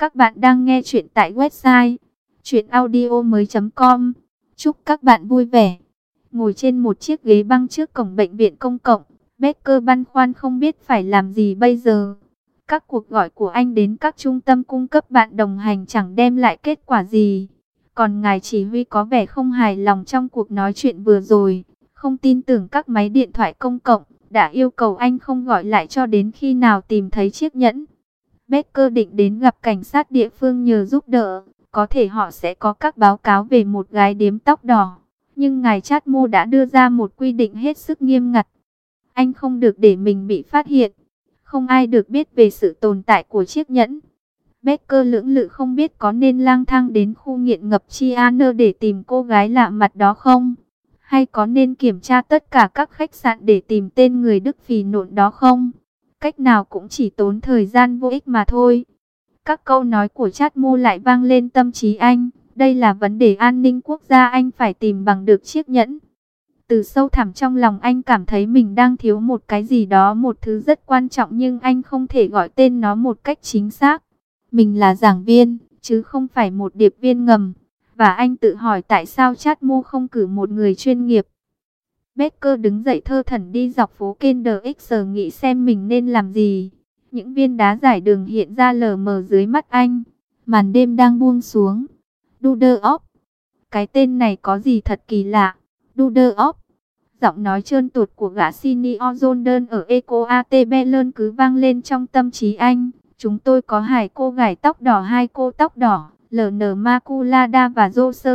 Các bạn đang nghe chuyện tại website chuyenaudio.com. Chúc các bạn vui vẻ. Ngồi trên một chiếc ghế băng trước cổng bệnh viện công cộng, Becker băn khoăn không biết phải làm gì bây giờ. Các cuộc gọi của anh đến các trung tâm cung cấp bạn đồng hành chẳng đem lại kết quả gì. Còn ngài chỉ huy có vẻ không hài lòng trong cuộc nói chuyện vừa rồi, không tin tưởng các máy điện thoại công cộng, đã yêu cầu anh không gọi lại cho đến khi nào tìm thấy chiếc nhẫn. Becker định đến gặp cảnh sát địa phương nhờ giúp đỡ, có thể họ sẽ có các báo cáo về một gái điếm tóc đỏ. Nhưng ngài Chadmo đã đưa ra một quy định hết sức nghiêm ngặt. Anh không được để mình bị phát hiện. Không ai được biết về sự tồn tại của chiếc nhẫn. Becker lưỡng lự không biết có nên lang thang đến khu nghiện ngập Chianer để tìm cô gái lạ mặt đó không? Hay có nên kiểm tra tất cả các khách sạn để tìm tên người Đức phì nộn đó không? Cách nào cũng chỉ tốn thời gian vô ích mà thôi. Các câu nói của Chadmo lại vang lên tâm trí anh. Đây là vấn đề an ninh quốc gia, anh phải tìm bằng được chiếc nhẫn. Từ sâu thẳm trong lòng anh cảm thấy mình đang thiếu một cái gì đó, một thứ rất quan trọng nhưng anh không thể gọi tên nó một cách chính xác. Mình là giảng viên, chứ không phải một điệp viên ngầm. Và anh tự hỏi tại sao Chadmo không cử một người chuyên nghiệp. Becker đứng dậy thơ thẩn đi dọc phố Kendrix nghĩ xem mình nên làm gì. Những viên đá giải đường hiện ra lờ mờ dưới mắt anh. Màn đêm đang buông xuống. Duderop. Cái tên này có gì thật kỳ lạ. Duderop. Giọng nói trơn tuột của gã senior Jordan ở Eco AT Bellon cứ vang lên trong tâm trí anh. Chúng tôi có hai cô gái tóc đỏ, hai cô tóc đỏ, LN Maculada và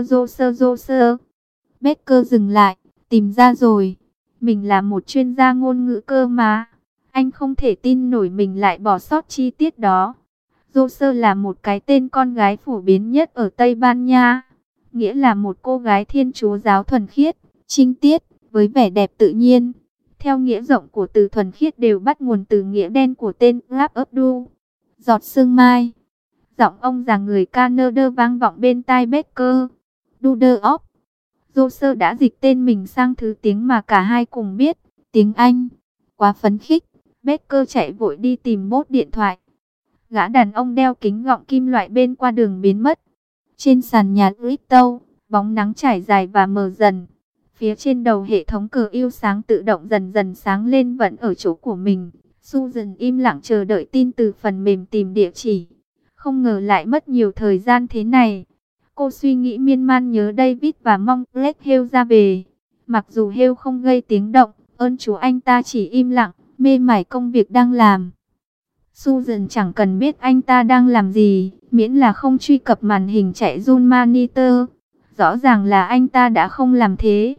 Joser. Becker dừng lại. Tìm ra rồi. Mình là một chuyên gia ngôn ngữ cơ mà. Anh không thể tin nổi mình lại bỏ sót chi tiết đó. Joser là một cái tên con gái phổ biến nhất ở Tây Ban Nha. Nghĩa là một cô gái Thiên Chúa giáo thuần khiết, trinh tiết, với vẻ đẹp tự nhiên. Theo nghĩa rộng của từ thuần khiết đều bắt nguồn từ nghĩa đen của tên Rap Abdul. Giọt sương mai. Giọng ông già người Canada vang vọng bên tai Becker. Duderop. Joser đã dịch tên mình sang thứ tiếng mà cả hai cùng biết, tiếng Anh. Quá phấn khích, Becker chạy vội đi tìm bốt điện thoại. Gã đàn ông đeo kính gọng kim loại bên qua đường biến mất. Trên sàn nhà crypto, bóng nắng trải dài và mờ dần. Phía trên đầu hệ thống cờ yêu sáng tự động dần dần sáng lên vẫn ở chỗ của mình. Susan im lặng chờ đợi tin từ phần mềm tìm địa chỉ. Không ngờ lại mất nhiều thời gian thế này. Cô suy nghĩ miên man nhớ David và mong Greg Hill ra về. Mặc dù Hill không gây tiếng động, ơn Chúa anh ta chỉ im lặng, mê mải công việc đang làm. Susan chẳng cần biết anh ta đang làm gì, miễn là không truy cập màn hình chạy run monitor. Rõ ràng là anh ta đã không làm thế.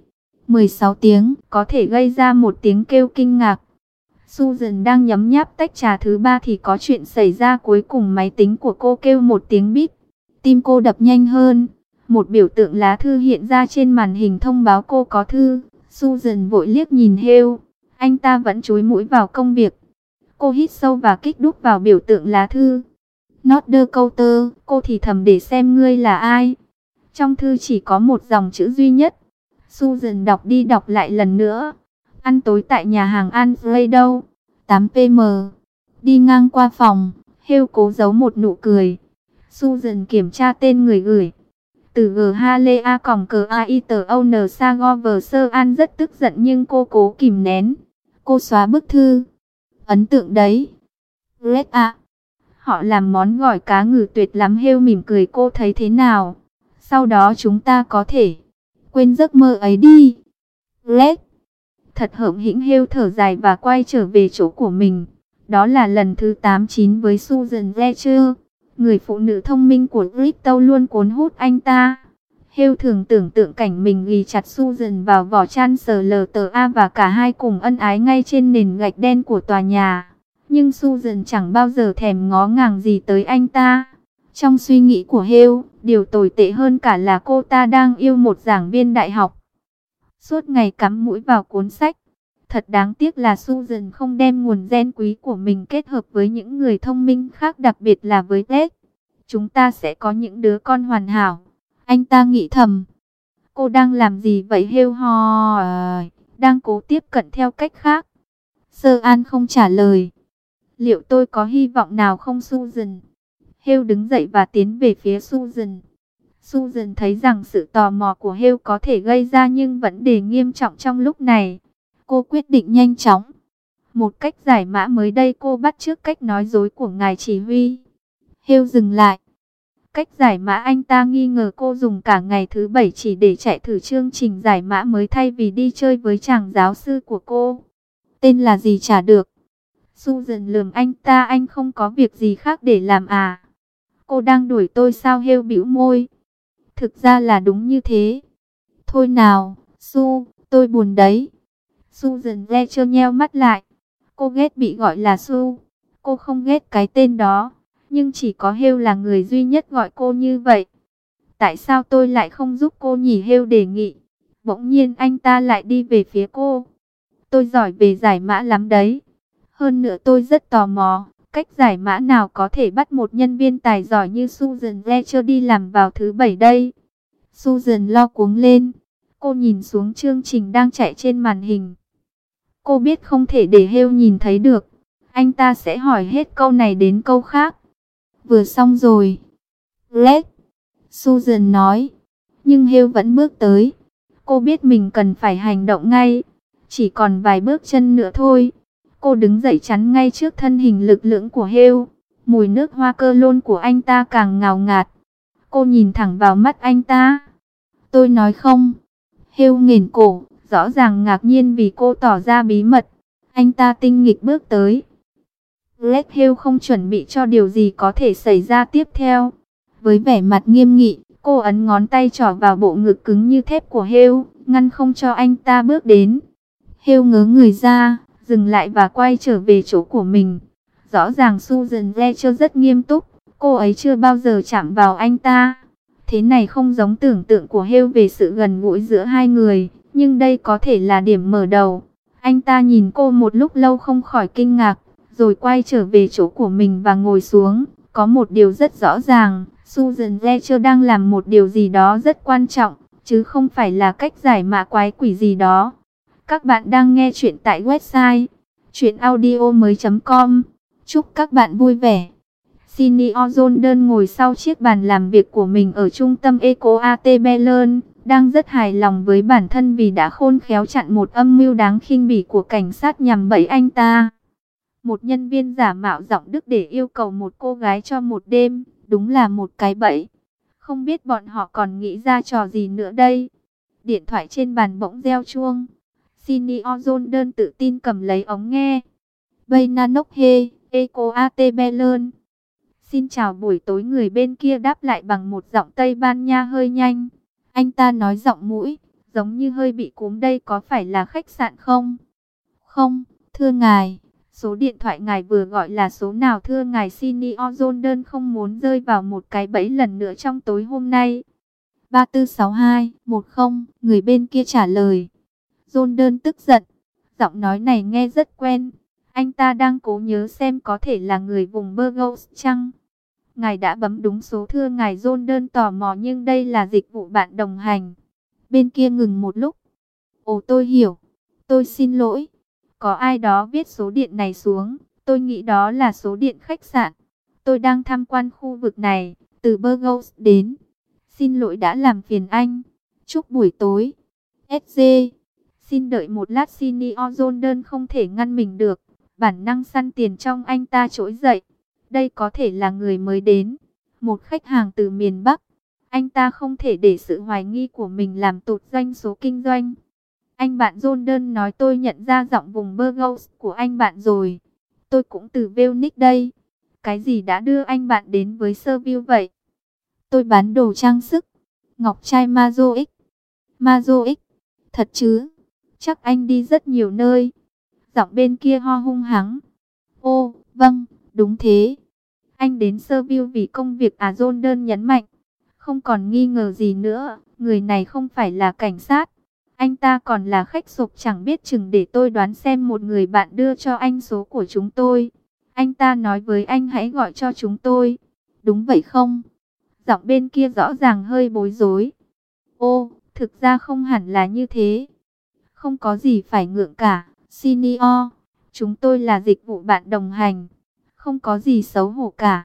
16 tiếng, có thể gây ra một tiếng kêu kinh ngạc. Susan đang nhấm nháp tách trà thứ ba thì có chuyện xảy ra, cuối cùng máy tính của cô kêu một tiếng bíp. Tim cô đập nhanh hơn. Một biểu tượng lá thư hiện ra trên màn hình thông báo cô có thư. Susan vội liếc nhìn Hill. Anh ta vẫn chúi mũi vào công việc. Cô hít sâu và kích đúp vào biểu tượng lá thư. Not the counter, cô thì thầm để xem ngươi là ai. Trong thư chỉ có một dòng chữ duy nhất. Susan đọc đi đọc lại lần nữa. Ăn tối tại nhà hàng Andre đâu? 8 PM. Đi ngang qua phòng, Hill cố giấu một nụ cười. Susan kiểm tra tên người gửi. Từ G Halea còng cờ AITON Sagover An rất tức giận nhưng cô cố kìm nén. Cô xóa bức thư. Ấn tượng đấy. Greg ạ. Họ làm món gỏi cá ngừ tuyệt lắm. Hill mỉm cười, cô thấy thế nào? Sau đó chúng ta có thể quên giấc mơ ấy đi. Greg. Thật hởm hĩnh. Hill thở dài và quay trở về chỗ của mình. Đó là lần thứ 89 với Susan Fletcher. Người phụ nữ thông minh của crypto luôn cuốn hút anh ta. Hill thường tưởng tượng cảnh mình ghi chặt Susan vào vỏ chăn SLTA và cả hai cùng ân ái ngay trên nền gạch đen của tòa nhà. Nhưng Susan chẳng bao giờ thèm ngó ngàng gì tới anh ta. Trong suy nghĩ của Hill, điều tồi tệ hơn cả là cô ta đang yêu một giảng viên đại học. Suốt ngày cắm mũi vào cuốn sách. Thật đáng tiếc là Susan không đem nguồn gen quý của mình kết hợp với những người thông minh khác, đặc biệt là với Greg. Chúng ta sẽ có những đứa con hoàn hảo. Anh ta nghĩ thầm. Cô đang làm gì vậy? Hill hỏi. Đang cố tiếp cận theo cách khác. Sơ An không trả lời. Liệu tôi có hy vọng nào không Susan? Hale đứng dậy và tiến về phía Susan. Susan thấy rằng sự tò mò của Hale có thể gây ra những vấn đề nghiêm trọng trong lúc này. Cô quyết định nhanh chóng. Một cách giải mã mới đây, cô bắt chước cách nói dối của ngài chỉ huy. Hale dừng lại. Cách giải mã anh ta nghi ngờ cô dùng cả ngày thứ bảy chỉ để chạy thử chương trình giải mã mới thay vì đi chơi với chàng giáo sư của cô. Tên là gì chả được. Susan lườm anh ta, anh không có việc gì khác để làm à? Cô đang đuổi tôi sao? Hale bĩu môi. Thực ra là đúng như thế. Thôi nào, Su, tôi buồn đấy. Susan Fletcher nheo mắt lại. Cô ghét bị gọi là Su. Cô không ghét cái tên đó. Nhưng chỉ có Hale là người duy nhất gọi cô như vậy. Tại sao tôi lại không giúp cô nhỉ? Hale đề nghị. Bỗng nhiên anh ta lại đi về phía cô. Tôi giỏi về giải mã lắm đấy. Hơn nữa tôi rất tò mò. Cách giải mã nào có thể bắt một nhân viên tài giỏi như Susan Fletcher đi làm vào thứ bảy đây? Susan lo cuống lên. Cô nhìn xuống chương trình đang chạy trên màn hình. Cô biết không thể để Hale nhìn thấy được. Anh ta sẽ hỏi hết câu này đến câu khác. Vừa xong rồi. Let's. Susan nói. Nhưng Hale vẫn bước tới. Cô biết mình cần phải hành động ngay. Chỉ còn vài bước chân nữa thôi. Cô đứng dậy chắn ngay trước thân hình lực lưỡng của Hale. Mùi nước hoa cơ lôn của anh ta càng ngào ngạt. Cô nhìn thẳng vào mắt anh ta. Tôi nói không. Hale nghển cổ, rõ ràng ngạc nhiên vì cô tỏ ra bí mật. Anh ta tinh nghịch bước tới. Hale không chuẩn bị cho điều gì có thể xảy ra tiếp theo. Với vẻ mặt nghiêm nghị, cô ấn ngón tay trỏ vào bộ ngực cứng như thép của Hale, ngăn không cho anh ta bước đến. Hale ngớ người ra, dừng lại và quay trở về chỗ của mình. Rõ ràng Susan Fletcher rất nghiêm túc, cô ấy chưa bao giờ chạm vào anh ta. Thế này không giống tưởng tượng của Hale về sự gần gũi giữa hai người, nhưng đây có thể là điểm mở đầu. Anh ta nhìn cô một lúc lâu không khỏi kinh ngạc, rồi quay trở về chỗ của mình và ngồi xuống. Có một điều rất rõ ràng, Susan Fletcher đang làm một điều gì đó rất quan trọng, chứ không phải là cách giải mã quái quỷ gì đó. Các bạn đang nghe chuyện tại website chuyenaudio.com. Chúc các bạn vui vẻ. Senior Jordan ngồi sau chiếc bàn làm việc của mình ở trung tâm EcoAT Bellern, đang rất hài lòng với bản thân vì đã khôn khéo chặn một âm mưu đáng khinh bỉ của cảnh sát nhằm bẫy anh ta. Một nhân viên giả mạo giọng Đức để yêu cầu một cô gái cho một đêm, đúng là một cái bẫy. Không biết bọn họ còn nghĩ ra trò gì nữa đây. Điện thoại trên bàn bỗng reo chuông. Senior Jordan tự tin cầm lấy ống nghe. Bainanok he, EcoAT Bellern. Xin chào buổi tối, người bên kia đáp lại bằng một giọng Tây Ban Nha hơi nhanh. Anh ta nói giọng mũi, giống như hơi bị cúm. Đây có phải là khách sạn không? Không, thưa ngài. Số điện thoại ngài vừa gọi là số nào thưa ngài? Senior Jordan không muốn rơi vào một cái bẫy lần nữa trong tối hôm nay. 346210, người bên kia trả lời. Jordan tức giận, giọng nói này nghe rất quen. Anh ta đang cố nhớ xem có thể là người vùng Burgos chăng? Ngài đã bấm đúng số thưa ngài. Jordan tò mò, nhưng đây là dịch vụ bạn đồng hành. Bên kia ngừng một lúc. Ồ, tôi hiểu. Tôi xin lỗi. Có ai đó viết số điện này xuống. Tôi nghĩ đó là số điện khách sạn. Tôi đang tham quan khu vực này, từ Burgos đến. Xin lỗi đã làm phiền anh. Chúc buổi tối. SG. Xin đợi một lát. Senior Jordan không thể ngăn mình được. Bản năng săn tiền trong anh ta trỗi dậy. Đây có thể là người mới đến, một khách hàng từ miền Bắc. Anh ta không thể để sự hoài nghi của mình làm tụt doanh số kinh doanh. Anh bạn Jordan nói tôi nhận ra giọng vùng Burgos của anh bạn rồi. Tôi cũng từ Vilnius đây. Cái gì đã đưa anh bạn đến với Seville vậy? Tôi bán đồ trang sức, ngọc trai Mazoic. Mazoic? Thật chứ? Chắc anh đi rất nhiều nơi. Giọng bên kia ho hung hắng. Ô, vâng, đúng thế. Anh đến Seville vì công việc à? Jordan nhấn mạnh. Không còn nghi ngờ gì nữa, người này không phải là cảnh sát. Anh ta còn là khách sộp, chẳng biết chừng. Để tôi đoán xem, một người bạn đưa cho anh số của chúng tôi. Anh ta nói với anh hãy gọi cho chúng tôi. Đúng vậy không? Giọng bên kia rõ ràng hơi bối rối. Ô, thực ra không hẳn là như thế. Không có gì phải ngượng cả, Senior. Chúng tôi là dịch vụ bạn đồng hành. Không có gì xấu hổ cả.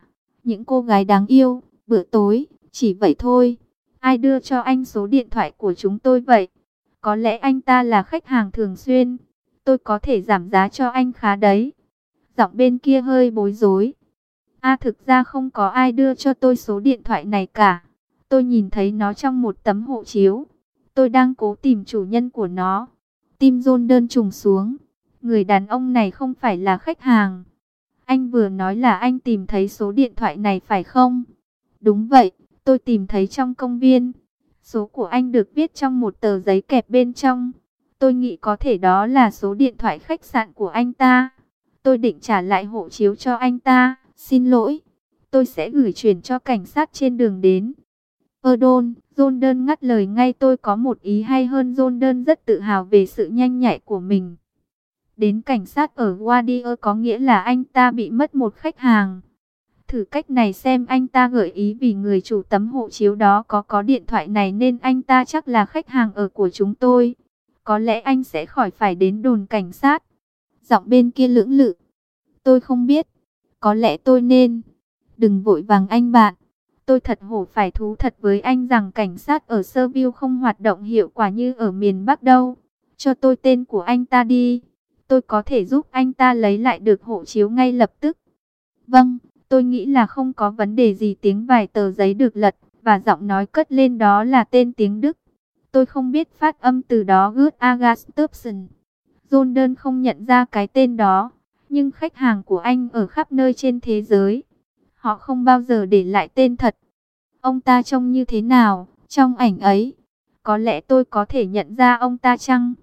Những cô gái đáng yêu, bữa tối, chỉ vậy thôi. Ai đưa cho anh số điện thoại của chúng tôi vậy? Có lẽ anh ta là khách hàng thường xuyên. Tôi có thể giảm giá cho anh khá đấy. Giọng bên kia hơi bối rối. Thực ra không có ai đưa cho tôi số điện thoại này cả. Tôi nhìn thấy nó trong một tấm hộ chiếu. Tôi đang cố tìm chủ nhân của nó. Tim John đơn trùng xuống. Người đàn ông này không phải là khách hàng. Anh vừa nói là anh tìm thấy số điện thoại này phải không? Đúng vậy, tôi tìm thấy trong công viên. Số của anh được viết trong một tờ giấy kẹp bên trong. Tôi nghĩ có thể đó là số điện thoại khách sạn của anh ta. Tôi định trả lại hộ chiếu cho anh ta. Xin lỗi, tôi sẽ gửi chuyển cho cảnh sát trên đường đến. John đơn ngắt lời ngay. Tôi có một ý hay hơn. John đơn rất tự hào về sự nhanh nhạy của mình. Đến cảnh sát ở Warrior có nghĩa là anh ta bị mất một khách hàng. Thử cách này xem, anh ta gợi ý, vì người chủ tấm hộ chiếu đó có điện thoại này nên anh ta chắc là khách hàng ở của chúng tôi. Có lẽ anh sẽ khỏi phải đến đồn cảnh sát. Giọng bên kia lưỡng lự. Tôi không biết. Có lẽ tôi nên. Đừng vội vàng anh bạn. Tôi thật hổ phải thú thật với anh rằng cảnh sát ở Serville không hoạt động hiệu quả như ở miền Bắc đâu. Cho tôi tên của anh ta đi. Tôi có thể giúp anh ta lấy lại được hộ chiếu ngay lập tức. Vâng, tôi nghĩ là không có vấn đề gì. Tiếng vài tờ giấy được lật và giọng nói cất lên, đó là tên tiếng Đức. Tôi không biết phát âm từ đó. Good Augustusson. John đơn không nhận ra cái tên đó. Nhưng khách hàng của anh ở khắp nơi trên thế giới. Họ không bao giờ để lại tên thật. Ông ta trông như thế nào trong ảnh ấy? Có lẽ tôi có thể nhận ra ông ta chăng?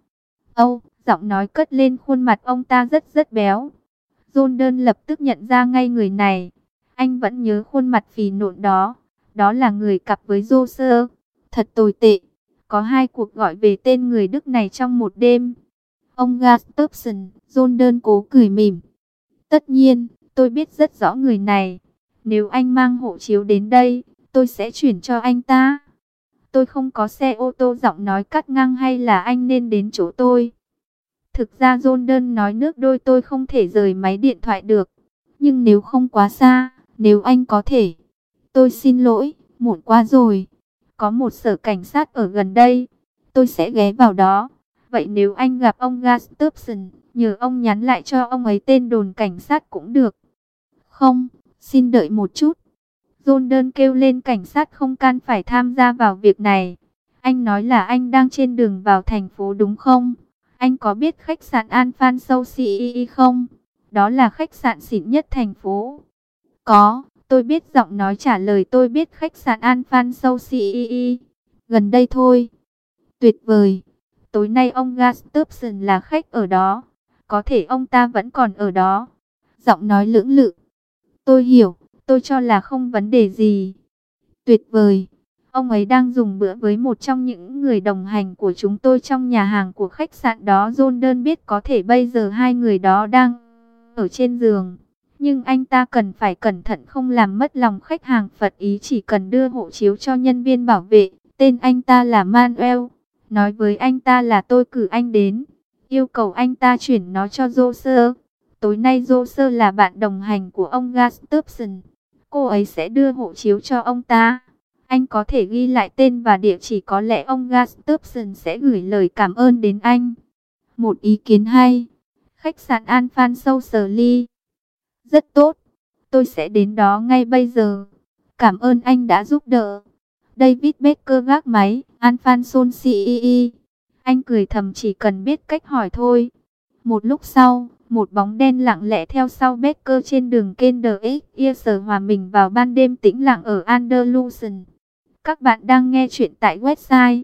Giọng nói cất lên, khuôn mặt ông ta rất béo. John đơn lập tức nhận ra ngay người này. Anh vẫn nhớ khuôn mặt phì nộn đó. Đó là người cặp với Joseph. Thật tồi tệ. Có 2 cuộc gọi về tên người Đức này trong một đêm. Ông Gustafsson. John đơn cố cười mỉm. Tất nhiên, tôi biết rất rõ người này. Nếu anh mang hộ chiếu đến đây, tôi sẽ chuyển cho anh ta. Tôi không có xe ô tô. Giọng nói cắt ngang. Hay là anh nên đến chỗ tôi? Thực ra John đơn nói nước đôi, tôi không thể rời máy điện thoại được. Nhưng nếu không quá xa, nếu anh có thể. Tôi xin lỗi, muộn quá rồi. Có một sở cảnh sát ở gần đây. Tôi sẽ ghé vào đó. Vậy nếu anh gặp ông Gustafsson, nhờ ông nhắn lại cho ông ấy tên đồn cảnh sát cũng được. Không, xin đợi một chút. John đơn kêu lên, cảnh sát không can phải tham gia vào việc này. Anh nói là anh đang trên đường vào thành phố đúng không? Anh có biết khách sạn Alpha Souci không? Đó là khách sạn xịn nhất thành phố. Có, tôi biết. Giọng nói trả lời. Tôi biết khách sạn Alpha Souci. Gần đây thôi. Tuyệt vời. Tối nay ông Gustafsson là khách ở đó. Có thể ông ta vẫn còn ở đó. Giọng nói lưỡng lự. Tôi hiểu. Tôi cho là không vấn đề gì. Tuyệt vời. Ông ấy đang dùng bữa với một trong những người đồng hành của chúng tôi trong nhà hàng của khách sạn đó. John đơn biết có thể bây giờ 2 người đó đang ở trên giường. Nhưng anh ta cần phải cẩn thận không làm mất lòng khách hàng. Phật ý chỉ cần đưa hộ chiếu cho nhân viên bảo vệ. Tên anh ta là Manuel. Nói với anh ta là tôi cử anh đến. Yêu cầu anh ta chuyển nó cho Joseph. Tối nay Joseph là bạn đồng hành của ông Gustafsson. Cô ấy sẽ đưa hộ chiếu cho ông ta. Anh có thể ghi lại tên và địa chỉ. Có lẽ ông Gustafsson sẽ gửi lời cảm ơn đến anh. Một ý kiến hay. Khách sạn Alpha Souci. Rất tốt. Tôi sẽ đến đó ngay bây giờ. Cảm ơn anh đã giúp đỡ. David Becker gác máy. Alpha Souci. Anh cười thầm, chỉ cần biết cách hỏi thôi. Một lúc sau, một bóng đen lặng lẽ theo sau Becker trên đường Kender hòa mình vào ban đêm tĩnh lặng ở Andalusian. Các bạn đang nghe chuyện tại website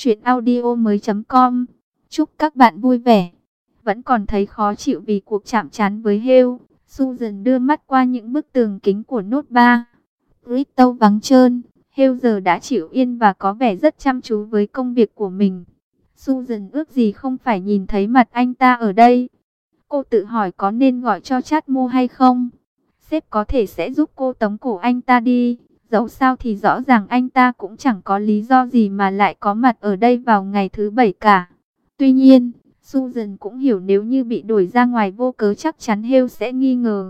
chuyenaudio.com. Chúc các bạn vui vẻ. Vẫn còn thấy khó chịu vì cuộc chạm trán với Hale, Susan đưa mắt qua những bức tường kính của nốt 3. Bristol vắng trơn. Hale giờ đã chịu yên và có vẻ rất chăm chú với công việc của mình. Susan ước gì không phải nhìn thấy mặt anh ta ở đây. Cô tự hỏi có nên gọi cho Chadmo hay không. Sếp có thể sẽ giúp cô tống cổ anh ta đi. Dẫu sao thì rõ ràng anh ta cũng chẳng có lý do gì mà lại có mặt ở đây vào ngày thứ 7 cả. Tuy nhiên, Susan cũng hiểu nếu như bị đuổi ra ngoài vô cớ chắc chắn Hale sẽ nghi ngờ.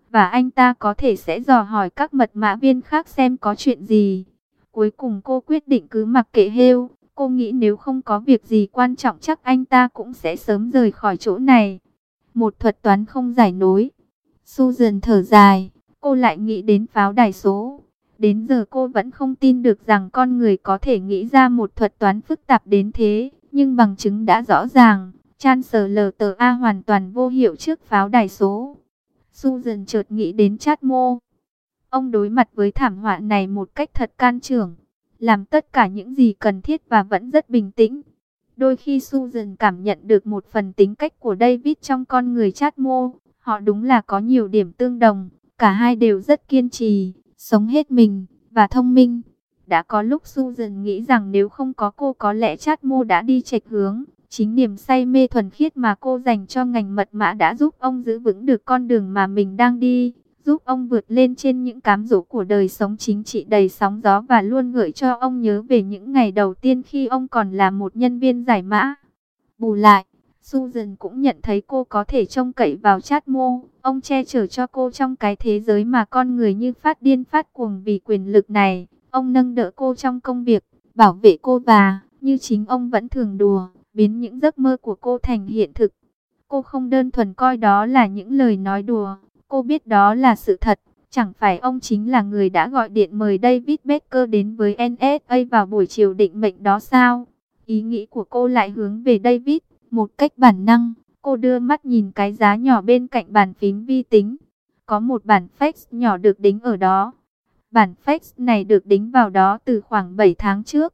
và anh ta có thể sẽ dò hỏi các mật mã viên khác xem có chuyện gì. Cuối cùng cô quyết định cứ mặc kệ Hale. Cô nghĩ nếu không có việc gì quan trọng chắc anh ta cũng sẽ sớm rời khỏi chỗ này. Một thuật toán không giải nối. Susan thở dài, cô lại nghĩ đến pháo đài số. Đến giờ cô vẫn không tin được rằng con người có thể nghĩ ra một thuật toán phức tạp đến thế. Nhưng bằng chứng đã rõ ràng, ChancellorsA hoàn toàn vô hiệu trước pháo đài số. Susan chợt nghĩ đến Chadmo. Ông đối mặt với thảm họa này một cách thật can trưởng, làm tất cả những gì cần thiết và vẫn rất bình tĩnh. Đôi khi Susan cảm nhận được một phần tính cách của David trong con người Chadmo. Họ đúng là có nhiều điểm tương đồng, cả hai đều rất kiên trì, sống hết mình và thông minh. Đã có lúc Susan nghĩ rằng nếu không có cô có lẽ Chadmo đã đi chệch hướng. Chính niềm say mê thuần khiết mà cô dành cho ngành mật mã đã giúp ông giữ vững được con đường mà mình đang đi, giúp ông vượt lên trên những cám dỗ của đời sống chính trị đầy sóng gió và luôn gợi cho ông nhớ về những ngày đầu tiên khi ông còn là một nhân viên giải mã. Bù lại, Susan cũng nhận thấy cô có thể trông cậy vào Chadmo. Ông che chở cho cô trong cái thế giới mà con người như phát điên phát cuồng vì quyền lực này. Ông nâng đỡ cô trong công việc, bảo vệ cô và, như chính ông vẫn thường đùa, biến những giấc mơ của cô thành hiện thực. Cô không đơn thuần coi đó là những lời nói đùa. Cô biết đó là sự thật. Chẳng phải ông chính là người đã gọi điện mời David Baker đến với NSA vào buổi chiều định mệnh đó sao? Ý nghĩ của cô lại hướng về David. Một cách bản năng, cô đưa mắt nhìn cái giá nhỏ bên cạnh bàn phím vi tính. Có một bản fax nhỏ được đính ở đó. Bản fax này được đính vào đó từ khoảng 7 tháng trước.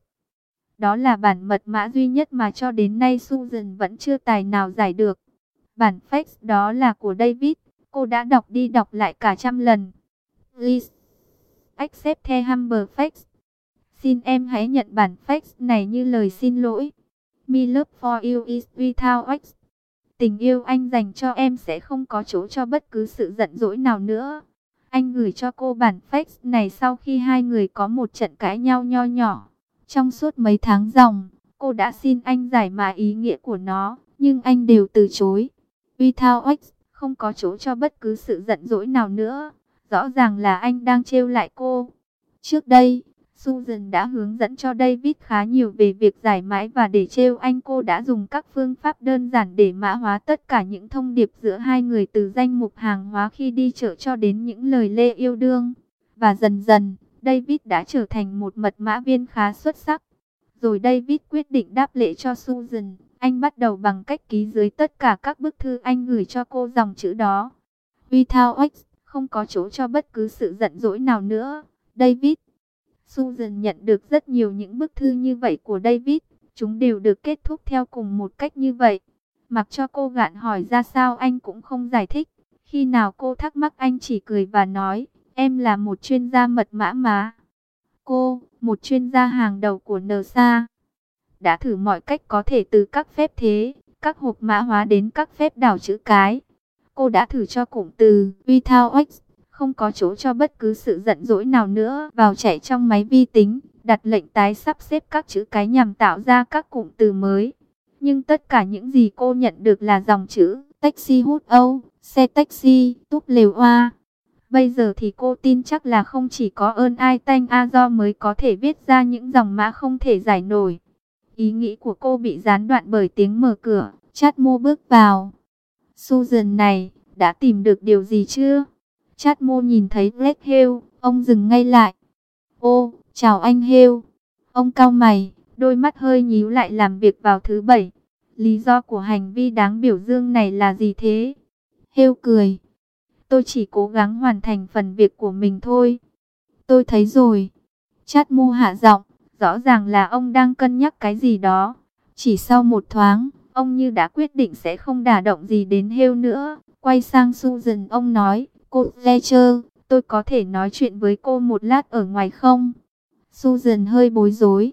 Đó là bản mật mã duy nhất mà cho đến nay Susan vẫn chưa tài nào giải được. Bản fax đó là của David. Cô đã đọc đi đọc lại cả trăm lần. Please accept the humble fax. Xin em hãy nhận bản fax này như lời xin lỗi. My love for you is without x. Tình yêu anh dành cho em sẽ không có chỗ cho bất cứ sự giận dỗi nào nữa. Anh gửi cho cô bản fax này sau khi hai người có một trận cãi nhau nho nhỏ. Trong suốt mấy tháng ròng, cô đã xin anh giải mã ý nghĩa của nó, nhưng anh đều từ chối. Without x, không có chỗ cho bất cứ sự giận dỗi nào nữa. Rõ ràng là anh đang trêu lại cô. Trước đây, Susan đã hướng dẫn cho David khá nhiều về việc giải mã và để trêu anh. Cô đã dùng các phương pháp đơn giản để mã hóa tất cả những thông điệp giữa hai người, từ danh mục hàng hóa khi đi chợ cho đến những lời lê yêu đương. Và dần dần, David đã trở thành một mật mã viên khá xuất sắc. Rồi David quyết định đáp lễ cho Susan. Anh bắt đầu bằng cách ký dưới tất cả các bức thư anh gửi cho cô dòng chữ đó. Without x, không có chỗ cho bất cứ sự giận dỗi nào nữa. David. Susan nhận được rất nhiều những bức thư như vậy của David. Chúng đều được kết thúc theo cùng một cách như vậy. Mặc cho cô gạn hỏi ra sao anh cũng không giải thích. Khi nào cô thắc mắc anh chỉ cười và nói, em là một chuyên gia mật mã mà. Cô, một chuyên gia hàng đầu của NASA, đã thử mọi cách có thể, từ các phép thế, các hộp mã hóa đến các phép đảo chữ cái. Cô đã thử cho cụm từ without x, không có chỗ cho bất cứ sự giận dỗi nào nữa, vào chạy trong máy vi tính, đặt lệnh tái sắp xếp các chữ cái nhằm tạo ra các cụm từ mới. Nhưng tất cả những gì cô nhận được là dòng chữ taxi hút Âu, xe taxi, túp lều oa. Bây giờ thì cô tin chắc là không chỉ có ơn ai tanh a do mới có thể viết ra những dòng mã không thể giải nổi. Ý nghĩ của cô bị gián đoạn bởi tiếng mở cửa. Chadmo bước vào. Susan này, đã tìm được điều gì chưa? Chadmo nhìn thấy Blake Hale, ông dừng ngay lại. Ô, chào anh Hale. Ông cau mày, đôi mắt hơi nhíu lại. Làm việc vào thứ Bảy. Lý do của hành vi đáng biểu dương này là gì thế? Hale cười. Tôi chỉ cố gắng hoàn thành phần việc của mình thôi. Tôi thấy rồi. Chadmo hạ giọng. Rõ ràng là ông đang cân nhắc cái gì đó. Chỉ sau một thoáng, ông như đã quyết định sẽ không đả động gì đến Hale nữa. Quay sang Susan, ông nói, cô Fletcher, tôi có thể nói chuyện với cô một lát ở ngoài không? Susan hơi bối rối.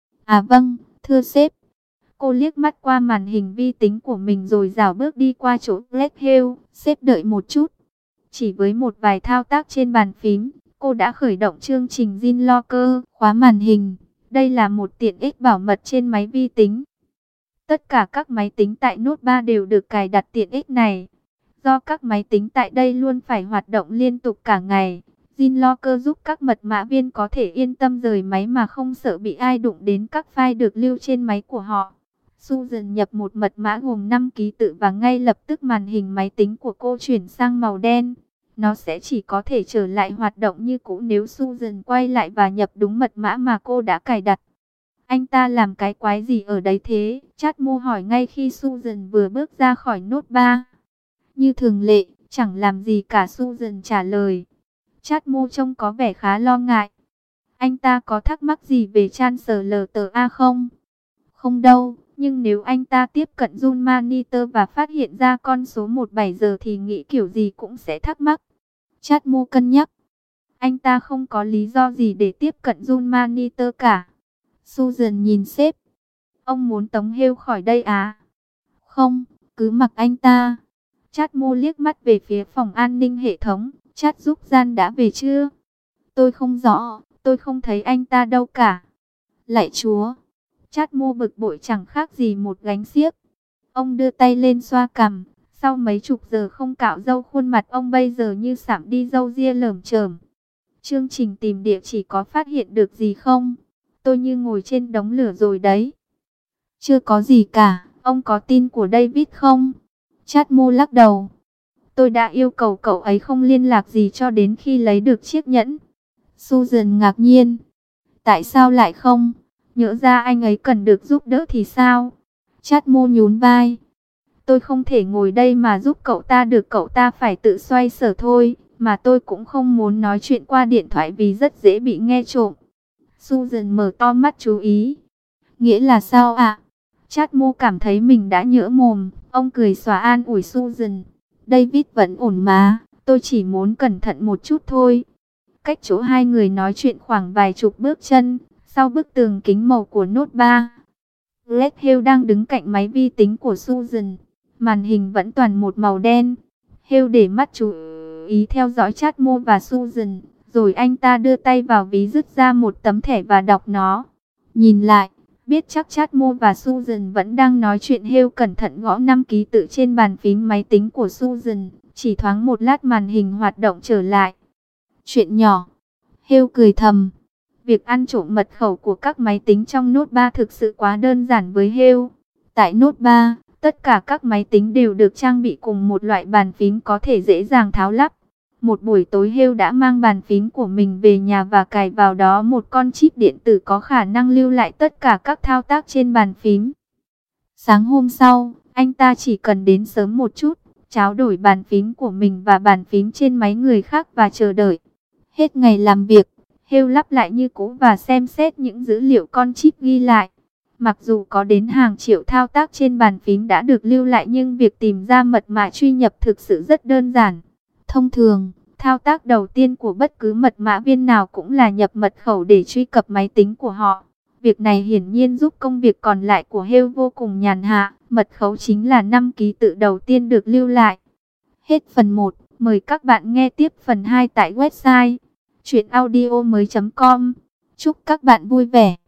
À vâng, thưa sếp. Cô liếc mắt qua màn hình vi tính của mình rồi rảo bước đi qua chỗ Blake Hale. Sếp đợi một chút. Chỉ với một vài thao tác trên bàn phím, cô đã khởi động chương trình Zin Locker, khóa màn hình. Đây là một tiện ích bảo mật trên máy vi tính. Tất cả các máy tính tại Nốt 3 đều được cài đặt tiện ích này. Do các máy tính tại đây luôn phải hoạt động liên tục cả ngày, Zinlocker giúp các mật mã viên có thể yên tâm rời máy mà không sợ bị ai đụng đến các file được lưu trên máy của họ. Susan nhập một mật mã gồm 5 ký tự và ngay lập tức màn hình máy tính của cô chuyển sang màu đen. Nó sẽ chỉ có thể trở lại hoạt động như cũ nếu Susan quay lại và nhập đúng mật mã mà cô đã cài đặt. Anh ta làm cái quái gì ở đấy thế? Chatmo hỏi ngay khi Susan vừa bước ra khỏi nốt 3. Như thường lệ, chẳng làm gì cả, Susan trả lời. Chatmo trông có vẻ khá lo ngại. Anh ta có thắc mắc gì về Translata không? Không đâu, nhưng nếu anh ta tiếp cận Zoom Monitor và phát hiện ra con số 17 giờ thì nghĩ kiểu gì cũng sẽ thắc mắc. Chatmo cân nhắc. Anh ta không có lý do gì để tiếp cận Zoom Monitor cả. Susan nhìn sếp. Ông muốn tống Hale khỏi đây à? Không, cứ mặc anh ta. Chatmo liếc mắt về phía phòng an ninh hệ thống. Chat giúp gian đã về chưa? Tôi không rõ, tôi không thấy anh ta đâu cả. Lạy Chúa! Chatmo bực bội chẳng khác gì một gánh xiếc. Ông đưa tay lên xoa cằm. Sau mấy chục giờ không cạo râu, khuôn mặt ông bây giờ như sạm đi râu ria lởm chởm. Chương trình tìm địa chỉ có phát hiện được gì không? Tôi như ngồi trên đống lửa rồi đấy. Chưa có gì cả. Ông có tin của David không? Chatmo lắc đầu. Tôi đã yêu cầu cậu ấy không liên lạc gì cho đến khi lấy được chiếc nhẫn. Susan ngạc nhiên. Tại sao lại không? Nhỡ ra anh ấy cần được giúp đỡ thì sao? Chatmo nhún vai. Tôi không thể ngồi đây mà giúp cậu ta được, cậu ta phải tự xoay sở thôi. Mà tôi cũng không muốn nói chuyện qua điện thoại vì rất dễ bị nghe trộm. Susan mở to mắt chú ý. Nghĩa là sao ạ? Chatmo cảm thấy mình đã nhỡ mồm. Ông cười xòa an ủi Susan. David vẫn ổn mà, tôi chỉ muốn cẩn thận một chút thôi. Cách chỗ hai người nói chuyện khoảng vài chục bước chân, sau bức tường kính màu của nốt 3. Red Hill đang đứng cạnh máy vi tính của Susan. Màn hình vẫn toàn một màu đen. Hill để mắt chú ý theo dõi Chatmo và Susan. Rồi anh ta đưa tay vào ví rút ra một tấm thẻ và đọc nó. Nhìn lại, biết chắc Chatmo và Susan vẫn đang nói chuyện. Hill cẩn thận gõ 5 ký tự trên bàn phím máy tính của Susan. Chỉ thoáng một lát màn hình hoạt động trở lại. Chuyện nhỏ. Hill cười thầm. Việc ăn trộm mật khẩu của các máy tính trong nốt 3 thực sự quá đơn giản với Hill. Tại nốt 3, tất cả các máy tính đều được trang bị cùng một loại bàn phím có thể dễ dàng tháo lắp. Một buổi tối Hill đã mang bàn phím của mình về nhà và cài vào đó một con chip điện tử có khả năng lưu lại tất cả các thao tác trên bàn phím. Sáng hôm sau, anh ta chỉ cần đến sớm một chút, tráo đổi bàn phím của mình và bàn phím trên máy người khác và chờ đợi. Hết ngày làm việc, Hill lắp lại như cũ và xem xét những dữ liệu con chip ghi lại. Mặc dù có đến hàng triệu thao tác trên bàn phím đã được lưu lại nhưng việc tìm ra mật mã truy nhập thực sự rất đơn giản. Thông thường, thao tác đầu tiên của bất cứ mật mã viên nào cũng là nhập mật khẩu để truy cập máy tính của họ. Việc này hiển nhiên giúp công việc còn lại của Hill vô cùng nhàn hạ. Mật khẩu chính là 5 ký tự đầu tiên được lưu lại. Hết phần 1, mời các bạn nghe tiếp phần 2 tại website chuyenaudio.com. Chúc các bạn vui vẻ.